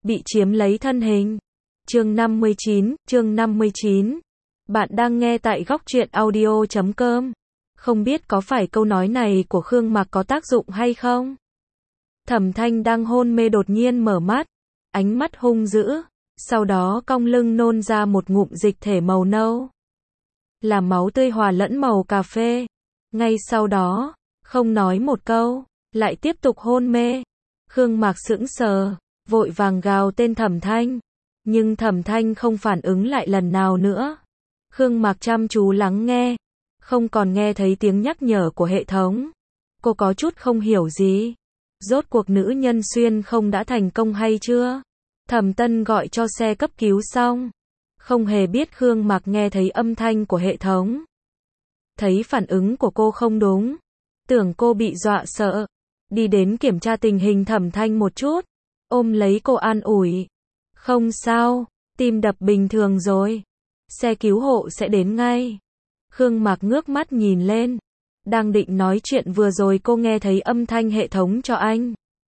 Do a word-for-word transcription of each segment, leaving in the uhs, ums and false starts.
bị chiếm lấy thân hình. Chương năm mươi chín, chương năm mươi chín. Bạn đang nghe tại góc truyện audio chấm com. Không biết có phải câu nói này của Khương Mạc có tác dụng hay không? Thẩm Thanh đang hôn mê đột nhiên mở mắt, ánh mắt hung dữ, sau đó cong lưng nôn ra một ngụm dịch thể màu nâu. Là máu tươi hòa lẫn màu cà phê. Ngay sau đó, không nói một câu, lại tiếp tục hôn mê. Khương Mạc sững sờ, vội vàng gào tên Thẩm Thanh. Nhưng Thẩm Thanh không phản ứng lại lần nào nữa. Khương Mạc chăm chú lắng nghe, không còn nghe thấy tiếng nhắc nhở của hệ thống. Cô có chút không hiểu gì. Rốt cuộc nữ nhân xuyên không đã thành công hay chưa? Thẩm Tân gọi cho xe cấp cứu xong. Không hề biết Khương Mạc nghe thấy âm thanh của hệ thống. Thấy phản ứng của cô không đúng. Tưởng cô bị dọa sợ. Đi đến kiểm tra tình hình Thẩm Thanh một chút. Ôm lấy cô an ủi. Không sao, tim đập bình thường rồi. Xe cứu hộ sẽ đến ngay. Khương Mạc ngước mắt nhìn lên. Đang định nói chuyện vừa rồi cô nghe thấy âm thanh hệ thống cho anh.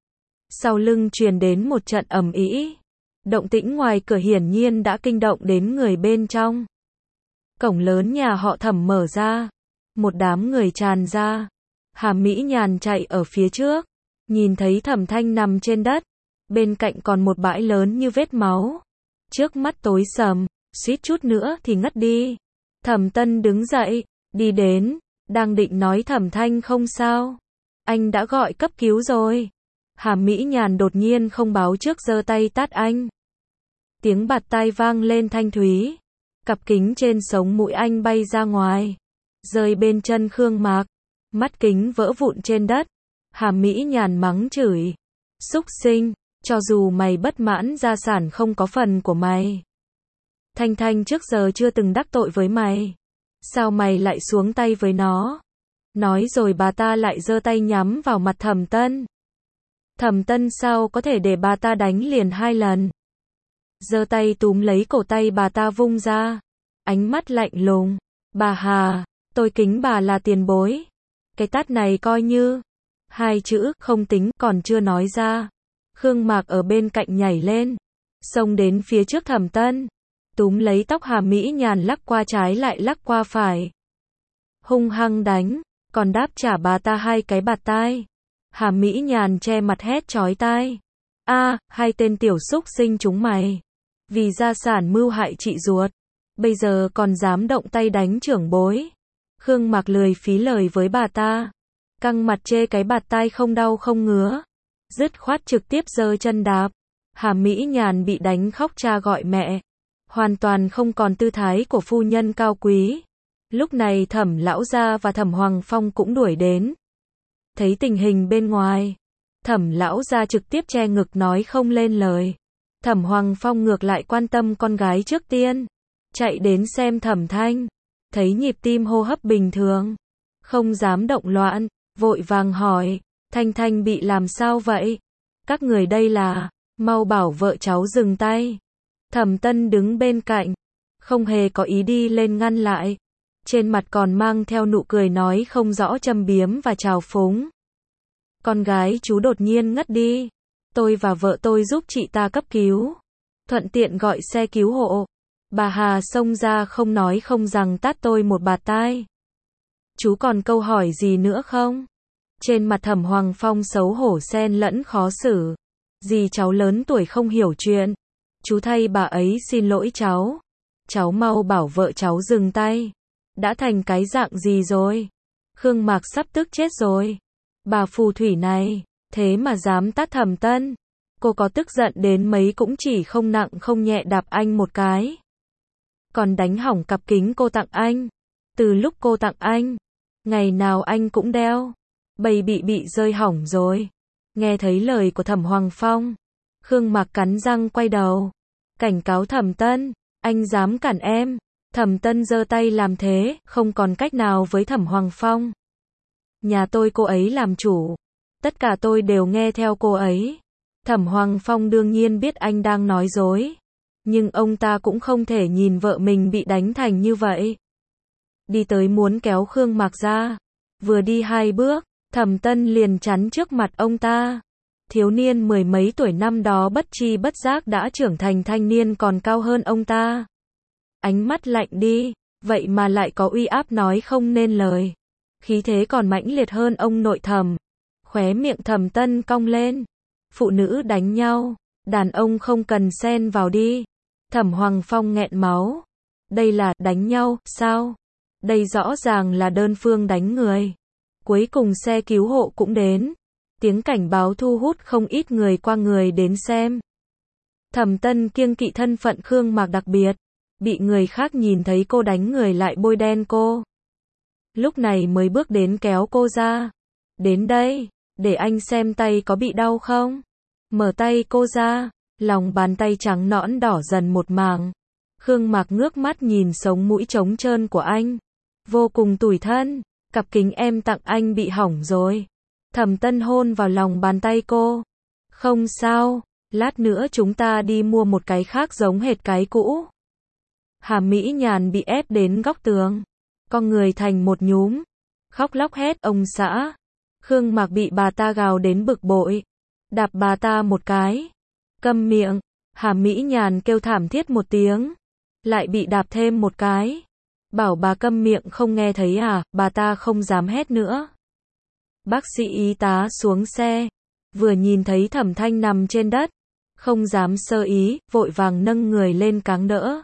Sau lưng truyền đến một trận ầm ĩ. Động tĩnh ngoài cửa hiển nhiên đã kinh động đến người bên trong. Cổng lớn nhà họ Thẩm mở ra. Một đám người tràn ra. Hà Mỹ Nhàn chạy ở phía trước. Nhìn thấy Thẩm Thanh nằm trên đất. Bên cạnh còn một bãi lớn như vết máu. Trước mắt tối sầm, suýt chút nữa thì ngất đi. Thẩm Tân đứng dậy, đi đến, đang định nói Thẩm Thanh không sao. Anh đã gọi cấp cứu rồi. Hà Mỹ Nhàn đột nhiên không báo trước giơ tay tát anh. Tiếng bạt tai vang lên thanh thúy. Cặp kính trên sống mũi anh bay ra ngoài. Rơi bên chân Khương Mạc. Mắt kính vỡ vụn trên đất. Hà Mỹ Nhàn mắng chửi. Xúc sinh, cho dù mày bất mãn gia sản không có phần của mày. Thanh Thanh trước giờ chưa từng đắc tội với mày. Sao mày lại xuống tay với nó? Nói rồi bà ta lại giơ tay nhắm vào mặt Thẩm Tân. Thẩm Tân sao có thể để bà ta đánh liền hai lần. Giơ tay túm lấy cổ tay bà ta vung ra. Ánh mắt lạnh lùng. Bà Hà, tôi kính bà là tiền bối. Cái tát này coi như. Hai chữ không tính còn chưa nói ra. Khương Mạc ở bên cạnh nhảy lên. Xông đến phía trước Thẩm Tân. Túm lấy tóc Hà Mỹ Nhàn lắc qua trái lại lắc qua phải. Hung hăng đánh. Còn đáp trả bà ta hai cái bạt tai. Hà Mỹ Nhàn che mặt hét chói tai. A, hai tên tiểu xúc sinh chúng mày. Vì gia sản mưu hại chị ruột. Bây giờ còn dám động tay đánh trưởng bối. Khương Mạc lười phí lời với bà ta. Căng mặt chê cái bạt tai không đau không ngứa. Dứt khoát trực tiếp giơ chân đạp. Hà Mỹ Nhàn bị đánh khóc cha gọi mẹ. Hoàn toàn không còn tư thái của phu nhân cao quý. Lúc này Thẩm lão gia và Thẩm Hoàng Phong cũng đuổi đến. Thấy tình hình bên ngoài. Thẩm lão gia trực tiếp che ngực nói không lên lời. Thẩm Hoàng Phong ngược lại quan tâm con gái trước tiên. Chạy đến xem Thẩm Thanh. Thấy nhịp tim hô hấp bình thường. Không dám động loạn. Vội vàng hỏi. Thanh Thanh bị làm sao vậy? Các người đây là, mau bảo vợ cháu dừng tay. Thẩm Tân đứng bên cạnh, không hề có ý đi lên ngăn lại. Trên mặt còn mang theo nụ cười nói không rõ châm biếm và trào phúng. Con gái chú đột nhiên ngất đi. Tôi và vợ tôi giúp chị ta cấp cứu. Thuận tiện gọi xe cứu hộ. Bà Hà xông ra không nói không rằng tát tôi một bạt tai. Chú còn câu hỏi gì nữa không? Trên mặt Thẩm Hoàng Phong xấu hổ xen lẫn khó xử. Dì cháu lớn tuổi không hiểu chuyện. Chú thay bà ấy xin lỗi cháu. Cháu mau bảo vợ cháu dừng tay. Đã thành cái dạng gì rồi? Khương Mạc sắp tức chết rồi. Bà phù thủy này, thế mà dám tát Thẩm Tân. Cô có tức giận đến mấy cũng chỉ không nặng không nhẹ đạp anh một cái. Còn đánh hỏng cặp kính cô tặng anh. Từ lúc cô tặng anh, ngày nào anh cũng đeo. Bầy bị bị rơi hỏng rồi. Nghe thấy lời của Thẩm Hoàng Phong. Khương Mạc cắn răng quay đầu. Cảnh cáo Thẩm Tân. Anh dám cản em. Thẩm Tân giơ tay làm thế. Không còn cách nào với Thẩm Hoàng Phong. Nhà tôi cô ấy làm chủ. Tất cả tôi đều nghe theo cô ấy. Thẩm Hoàng Phong đương nhiên biết anh đang nói dối. Nhưng ông ta cũng không thể nhìn vợ mình bị đánh thành như vậy. Đi tới muốn kéo Khương Mạc ra. Vừa đi hai bước. Thẩm Tân liền chắn trước mặt ông ta. Thiếu niên mười mấy tuổi năm đó bất tri bất giác đã trưởng thành thanh niên còn cao hơn ông ta. Ánh mắt lạnh đi, vậy mà lại có uy áp nói không nên lời. Khí thế còn mãnh liệt hơn ông nội Thẩm. Khóe miệng Thẩm Tân cong lên. Phụ nữ đánh nhau, đàn ông không cần xen vào đi. Thẩm Hoàng Phong nghẹn máu. Đây là đánh nhau, sao? Đây rõ ràng là đơn phương đánh người. Cuối cùng xe cứu hộ cũng đến. Tiếng cảnh báo thu hút không ít người qua người đến xem. Thẩm Tân kiêng kỵ thân phận Khương Mạc đặc biệt. Bị người khác nhìn thấy cô đánh người lại bôi đen cô. Lúc này mới bước đến kéo cô ra. Đến đây, để anh xem tay có bị đau không? Mở tay cô ra, lòng bàn tay trắng nõn đỏ dần một mảng. Khương Mạc ngước mắt nhìn sống mũi trống trơn của anh. Vô cùng tủi thân, cặp kính em tặng anh bị hỏng rồi. Thẩm Tân hôn vào lòng bàn tay cô. Không sao, lát nữa chúng ta đi mua một cái khác giống hệt cái cũ. Hà Mỹ Nhàn bị ép đến góc tường. Con người thành một nhúm. Khóc lóc hét ông xã. Khương Mạc bị bà ta gào đến bực bội. Đạp bà ta một cái. Câm miệng. Hà Mỹ Nhàn kêu thảm thiết một tiếng. Lại bị đạp thêm một cái. Bảo bà câm miệng không nghe thấy à, bà ta không dám hét nữa. Bác sĩ y tá xuống xe. Vừa nhìn thấy Thẩm Thanh nằm trên đất. Không dám sơ ý, vội vàng nâng người lên cáng đỡ.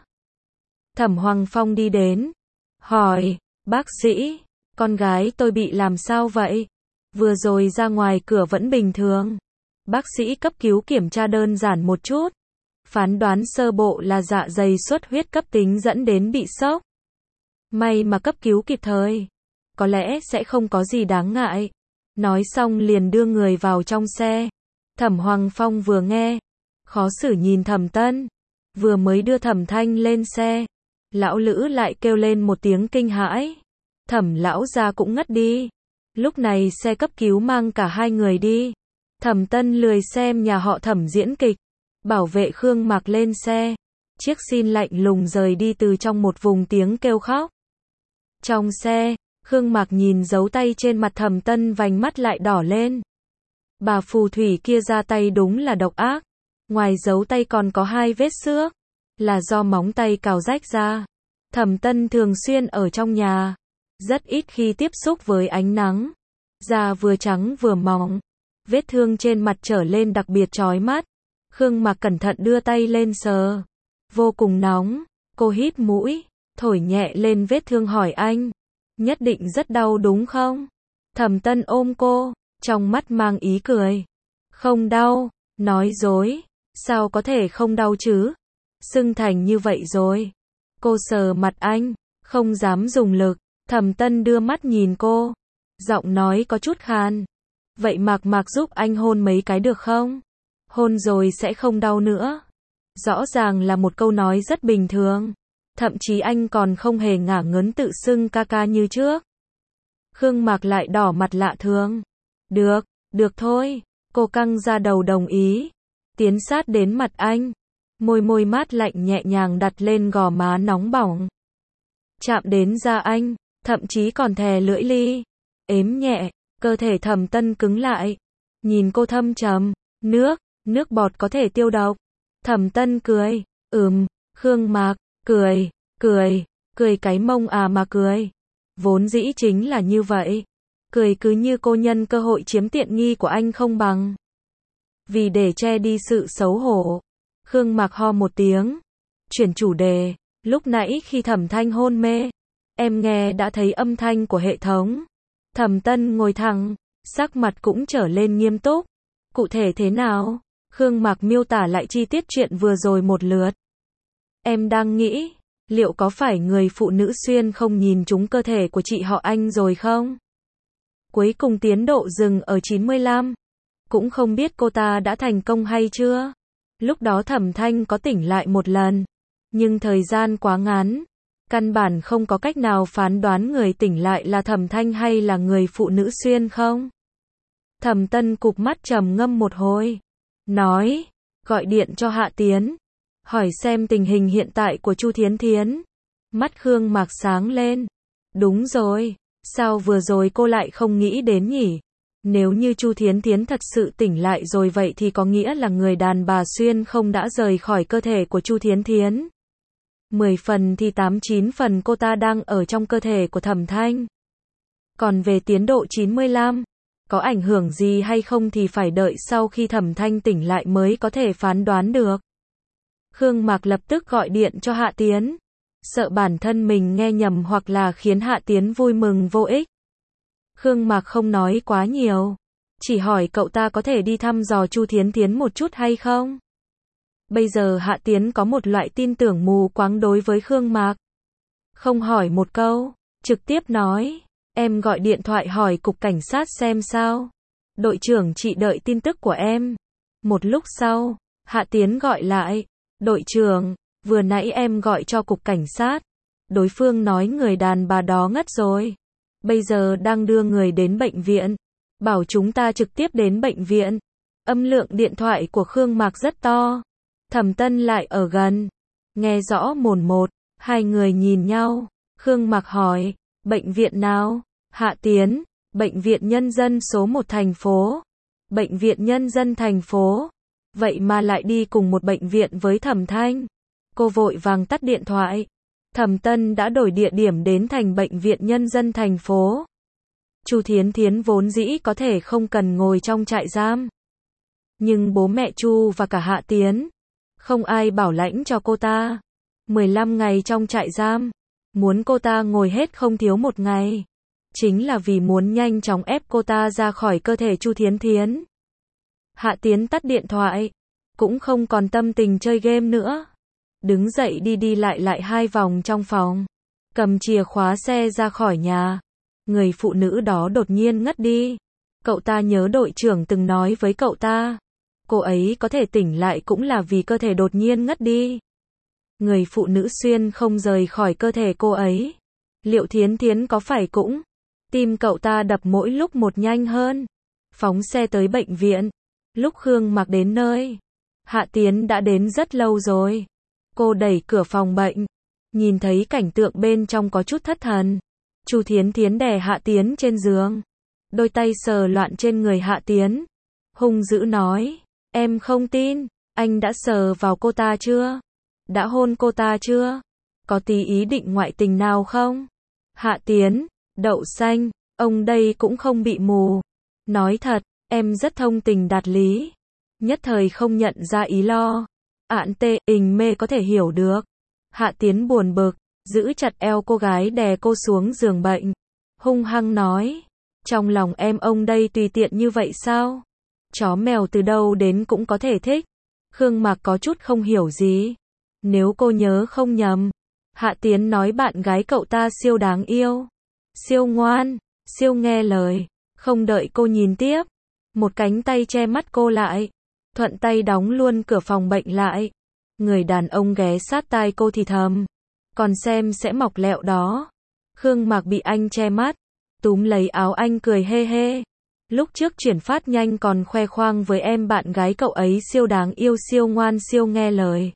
Thẩm Hoàng Phong đi đến. Hỏi, bác sĩ, con gái tôi bị làm sao vậy? Vừa rồi ra ngoài cửa vẫn bình thường. Bác sĩ cấp cứu kiểm tra đơn giản một chút. Phán đoán sơ bộ là dạ dày xuất huyết cấp tính dẫn đến bị sốc. May mà cấp cứu kịp thời. Có lẽ sẽ không có gì đáng ngại. Nói xong liền đưa người vào trong xe. Thẩm Hoàng Phong vừa nghe. Khó xử nhìn Thẩm Tân. Vừa mới đưa Thẩm Thanh lên xe. Lão Lữ lại kêu lên một tiếng kinh hãi. Thẩm lão gia cũng ngất đi. Lúc này xe cấp cứu mang cả hai người đi. Thẩm Tân lười xem nhà họ Thẩm diễn kịch. Bảo vệ Khương Mạc lên xe. Chiếc xin lạnh lùng rời đi từ trong một vùng tiếng kêu khóc. Trong xe, Khương Mạc nhìn dấu tay trên mặt Thẩm Tân vành mắt lại đỏ lên. Bà phù thủy kia ra tay đúng là độc ác. Ngoài dấu tay còn có hai vết xước. Là do móng tay cào rách ra. Thẩm Tân thường xuyên ở trong nhà. Rất ít khi tiếp xúc với ánh nắng. Da vừa trắng vừa mỏng. Vết thương trên mặt trở lên đặc biệt chói mắt. Khương Mạc cẩn thận đưa tay lên sờ. Vô cùng nóng. Cô hít mũi. Thổi nhẹ lên vết thương hỏi anh. Nhất định rất đau đúng không? Thẩm Tân ôm cô. Trong mắt mang ý cười. Không đau. Nói dối. Sao có thể không đau chứ? Sưng thành như vậy rồi. Cô sờ mặt anh. Không dám dùng lực. Thẩm Tân đưa mắt nhìn cô. Giọng nói có chút khan. Vậy Mạc Mạc giúp anh hôn mấy cái được không? Hôn rồi sẽ không đau nữa. Rõ ràng là một câu nói rất bình thường. Thậm chí anh còn không hề ngả ngớn tự xưng ca ca như trước. Khương Mạc lại đỏ mặt lạ thường. Được, được thôi. Cô căng ra đầu đồng ý. Tiến sát đến mặt anh. Môi môi mát lạnh nhẹ nhàng đặt lên gò má nóng bỏng. Chạm đến da anh. Thậm chí còn thè lưỡi li. Ếm nhẹ. Cơ thể Thẩm Tân cứng lại. Nhìn cô thâm trầm. Nước. Nước bọt có thể tiêu độc. Thẩm Tân cười. Ừm. Khương Mạc. Cười. Cười. Cười cái mông à mà cười. Vốn dĩ chính là như vậy. Cười cứ như cô nhân cơ hội chiếm tiện nghi của anh không bằng. Vì để che đi sự xấu hổ. Khương Mạc ho một tiếng. Chuyển chủ đề. Lúc nãy khi Thẩm Thanh hôn mê. Em nghe đã thấy âm thanh của hệ thống. Thẩm Tân ngồi thẳng. Sắc mặt cũng trở lên nghiêm túc. Cụ thể thế nào? Khương Mạc miêu tả lại chi tiết chuyện vừa rồi một lượt. Em đang nghĩ. Liệu có phải người phụ nữ xuyên không nhìn trúng cơ thể của chị họ Anh rồi không? Cuối cùng tiến độ dừng ở chín mươi lăm. Cũng không biết cô ta đã thành công hay chưa. Lúc đó Thẩm Thanh có tỉnh lại một lần. Nhưng thời gian quá ngắn. Căn bản không có cách nào phán đoán người tỉnh lại là Thẩm Thanh hay là người phụ nữ xuyên không. Thẩm Tân cụp mắt trầm ngâm một hồi. Nói. Gọi điện cho Hạ Tiến. Hỏi xem tình hình hiện tại của Chu Thiến Thiến. Mắt Khương Mạc sáng lên. Đúng rồi. Sao vừa rồi cô lại không nghĩ đến nhỉ? Nếu như Chu Thiến Thiến thật sự tỉnh lại rồi vậy thì có nghĩa là người đàn bà xuyên không đã rời khỏi cơ thể của Chu Thiến Thiến. mười phần thì tám chín phần cô ta đang ở trong cơ thể của Thẩm Thanh. Còn về tiến độ chín mươi lăm, có ảnh hưởng gì hay không thì phải đợi sau khi Thẩm Thanh tỉnh lại mới có thể phán đoán được. Khương Mạc lập tức gọi điện cho Hạ Tiến, sợ bản thân mình nghe nhầm hoặc là khiến Hạ Tiến vui mừng vô ích. Khương Mạc không nói quá nhiều, chỉ hỏi cậu ta có thể đi thăm dò Chu Thiến Thiến một chút hay không. Bây giờ Hạ Tiến có một loại tin tưởng mù quáng đối với Khương Mạc. Không hỏi một câu, trực tiếp nói, em gọi điện thoại hỏi cục cảnh sát xem sao. Đội trưởng chị đợi tin tức của em. Một lúc sau, Hạ Tiến gọi lại, đội trưởng, vừa nãy em gọi cho cục cảnh sát. Đối phương nói người đàn bà đó ngất rồi. Bây giờ đang đưa người đến bệnh viện. Bảo chúng ta trực tiếp đến bệnh viện. Âm lượng điện thoại của Khương Mạc rất to. Thẩm Tân lại ở gần. Nghe rõ mồn một, hai người nhìn nhau. Khương Mạc hỏi, bệnh viện nào? Hạ Tiến, bệnh viện nhân dân số một thành phố. Bệnh viện nhân dân thành phố. Vậy mà lại đi cùng một bệnh viện với Thẩm Thanh. Cô vội vàng tắt điện thoại. Thẩm Tân đã đổi địa điểm đến thành bệnh viện nhân dân thành phố. Chu Thiến Thiến vốn dĩ có thể không cần ngồi trong trại giam. Nhưng bố mẹ Chu và cả Hạ Tiến, không ai bảo lãnh cho cô ta. mười lăm ngày trong trại giam, muốn cô ta ngồi hết không thiếu một ngày. Chính là vì muốn nhanh chóng ép cô ta ra khỏi cơ thể Chu Thiến Thiến. Hạ Tiến tắt điện thoại, cũng không còn tâm tình chơi game nữa. Đứng dậy đi đi lại lại hai vòng trong phòng, cầm chìa khóa xe ra khỏi nhà. Người phụ nữ đó đột nhiên ngất đi. Cậu ta nhớ đội trưởng từng nói với cậu ta, cô ấy có thể tỉnh lại cũng là vì cơ thể đột nhiên ngất đi. Người phụ nữ xuyên không rời khỏi cơ thể cô ấy. Liệu Thiến Thiến có phải cũng? Tim cậu ta đập mỗi lúc một nhanh hơn. Phóng xe tới bệnh viện. Lúc Khương Mạc đến nơi, Hạ Tiến đã đến rất lâu rồi. Cô đẩy cửa phòng bệnh, nhìn thấy cảnh tượng bên trong có chút thất thần. Chu Thiến Thiến đè Hạ Tiến trên giường, đôi tay sờ loạn trên người Hạ Tiến, hung dữ nói, em không tin, anh đã sờ vào cô ta chưa? Đã hôn cô ta chưa? Có tí ý định ngoại tình nào không? Hạ Tiến, đậu xanh, ông đây cũng không bị mù. Nói thật, em rất thông tình đạt lý. Nhất thời không nhận ra ý lo. Ạn tê, ình mê có thể hiểu được. Hạ Tiến buồn bực, giữ chặt eo cô gái đè cô xuống giường bệnh. Hung hăng nói, trong lòng em ông đây tùy tiện như vậy sao? Chó mèo từ đâu đến cũng có thể thích. Khương Mạc có chút không hiểu gì. Nếu cô nhớ không nhầm, Hạ Tiến nói bạn gái cậu ta siêu đáng yêu, siêu ngoan, siêu nghe lời. Không đợi cô nhìn tiếp, một cánh tay che mắt cô lại, thuận tay đóng luôn cửa phòng bệnh lại. Người đàn ông ghé sát tai cô thì thầm, còn xem sẽ mọc lẹo đó. Khương Mạc bị anh che mắt, túm lấy áo anh cười hê hê. Lúc trước chuyển phát nhanh còn khoe khoang với em bạn gái cậu ấy siêu đáng yêu, siêu ngoan, siêu nghe lời.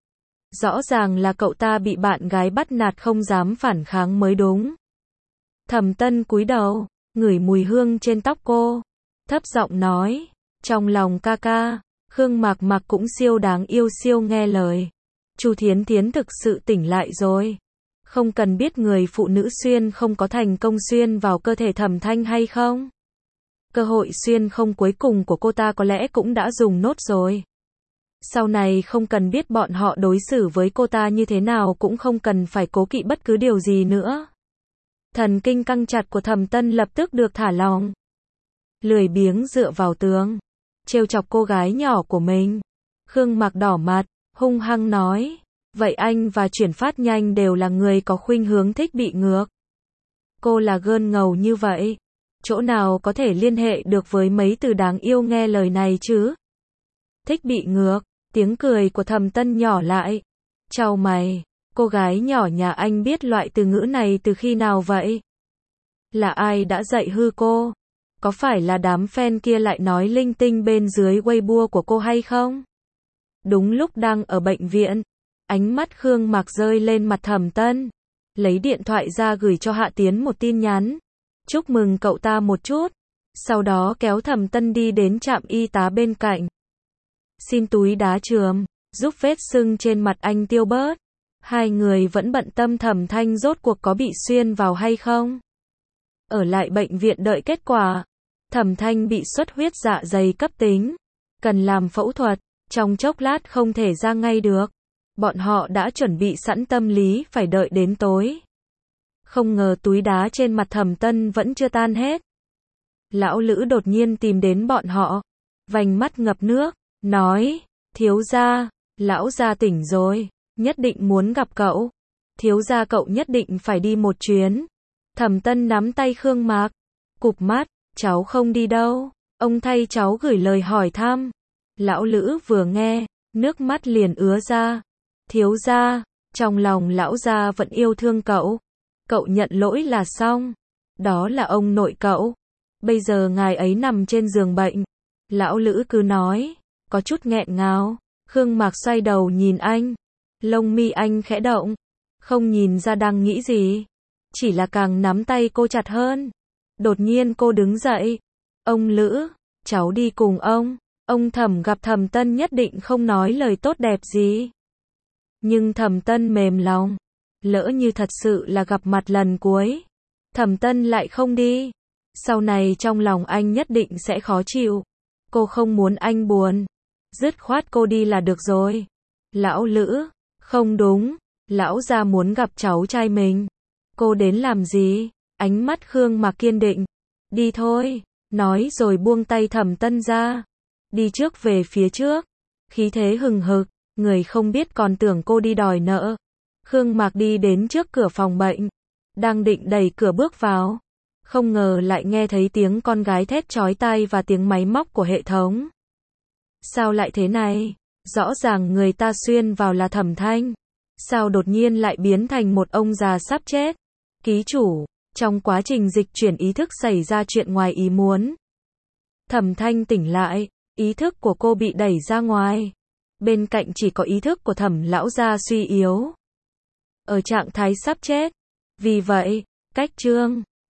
Rõ ràng là cậu ta bị bạn gái bắt nạt không dám phản kháng mới đúng. Thẩm Tân cúi đầu, ngửi mùi hương trên tóc cô, thấp giọng nói, trong lòng ca ca, Khương Mạc Mạc cũng siêu đáng yêu, siêu nghe lời. Chu Thiến Thiến thực sự tỉnh lại rồi. Không cần biết người phụ nữ xuyên không có thành công xuyên vào cơ thể Thẩm Thanh hay không. Cơ hội xuyên không cuối cùng của cô ta có lẽ cũng đã dùng nốt rồi. Sau này không cần biết bọn họ đối xử với cô ta như thế nào, cũng không cần phải cố kỵ bất cứ điều gì nữa. Thần kinh căng chặt của Thẩm Tân lập tức được thả lỏng. Lười biếng dựa vào tường, trêu chọc cô gái nhỏ của mình. Khương Mạc đỏ mặt, hung hăng nói, vậy anh và chuyển phát nhanh đều là người có khuynh hướng thích bị ngược. Cô là gơn ngầu như vậy, chỗ nào có thể liên hệ được với mấy từ đáng yêu nghe lời này chứ? Thích bị ngược, tiếng cười của Thẩm Tân nhỏ lại. Chau mày, cô gái nhỏ nhà anh biết loại từ ngữ này từ khi nào vậy? Là ai đã dạy hư cô? Có phải là đám fan kia lại nói linh tinh bên dưới Weibo của cô hay không? Đúng lúc đang ở bệnh viện, ánh mắt Khương Mạc rơi lên mặt Thẩm Tân, lấy điện thoại ra gửi cho Hạ Tiến một tin nhắn. Chúc mừng cậu ta một chút. Sau đó kéo Thẩm Tân đi đến trạm y tá bên cạnh. Xin túi đá chườm, giúp vết sưng trên mặt anh tiêu bớt. Hai người vẫn bận tâm Thẩm Thanh rốt cuộc có bị xuyên vào hay không. Ở lại bệnh viện đợi kết quả. Thẩm Thanh bị xuất huyết dạ dày cấp tính, cần làm phẫu thuật, trong chốc lát không thể ra ngay được. Bọn họ đã chuẩn bị sẵn tâm lý phải đợi đến tối. Không ngờ túi đá trên mặt Thẩm Tân vẫn chưa tan hết. Lão Lữ đột nhiên tìm đến bọn họ, vành mắt ngập nước, nói, thiếu gia, lão gia tỉnh rồi, nhất định muốn gặp cậu. Thiếu gia cậu nhất định phải đi một chuyến. Thẩm Tân nắm tay Khương Mạc, cụp mắt, cháu không đi đâu, ông thay cháu gửi lời hỏi thăm. Lão Lữ vừa nghe, nước mắt liền ứa ra. Thiếu gia, trong lòng lão gia vẫn yêu thương cậu. Cậu nhận lỗi là xong. Đó là ông nội cậu. Bây giờ ngài ấy nằm trên giường bệnh. Lão Lữ cứ nói, có chút nghẹn ngào. Khương Mạc xoay đầu nhìn anh. Lông mi anh khẽ động. Không nhìn ra đang nghĩ gì. Chỉ là càng nắm tay cô chặt hơn. Đột nhiên cô đứng dậy. Ông Lữ, cháu đi cùng ông. Ông Thẩm gặp Thẩm Tân nhất định không nói lời tốt đẹp gì. Nhưng Thẩm Tân mềm lòng. Lỡ như thật sự là gặp mặt lần cuối. Thẩm Tân lại không đi. Sau này trong lòng anh nhất định sẽ khó chịu. Cô không muốn anh buồn. Dứt khoát cô đi là được rồi. Lão Lữ, không đúng. Lão gia muốn gặp cháu trai mình. Cô đến làm gì? Ánh mắt Khương Mạc kiên định. Đi thôi. Nói rồi buông tay Thẩm Tân ra. Đi trước về phía trước. Khí thế hừng hực. Người không biết còn tưởng cô đi đòi nợ. Khương Mạc đi đến trước cửa phòng bệnh. Đang định đẩy cửa bước vào. Không ngờ lại nghe thấy tiếng con gái thét chói tai và tiếng máy móc của hệ thống. Sao lại thế này? Rõ ràng người ta xuyên vào là Thẩm Thanh. Sao đột nhiên lại biến thành một ông già sắp chết? Ký chủ, trong quá trình dịch chuyển ý thức xảy ra chuyện ngoài ý muốn. Thẩm Thanh tỉnh lại, ý thức của cô bị đẩy ra ngoài. Bên cạnh chỉ có ý thức của Thẩm lão gia suy yếu. Ở trạng thái sắp chết. Vì vậy, cách chương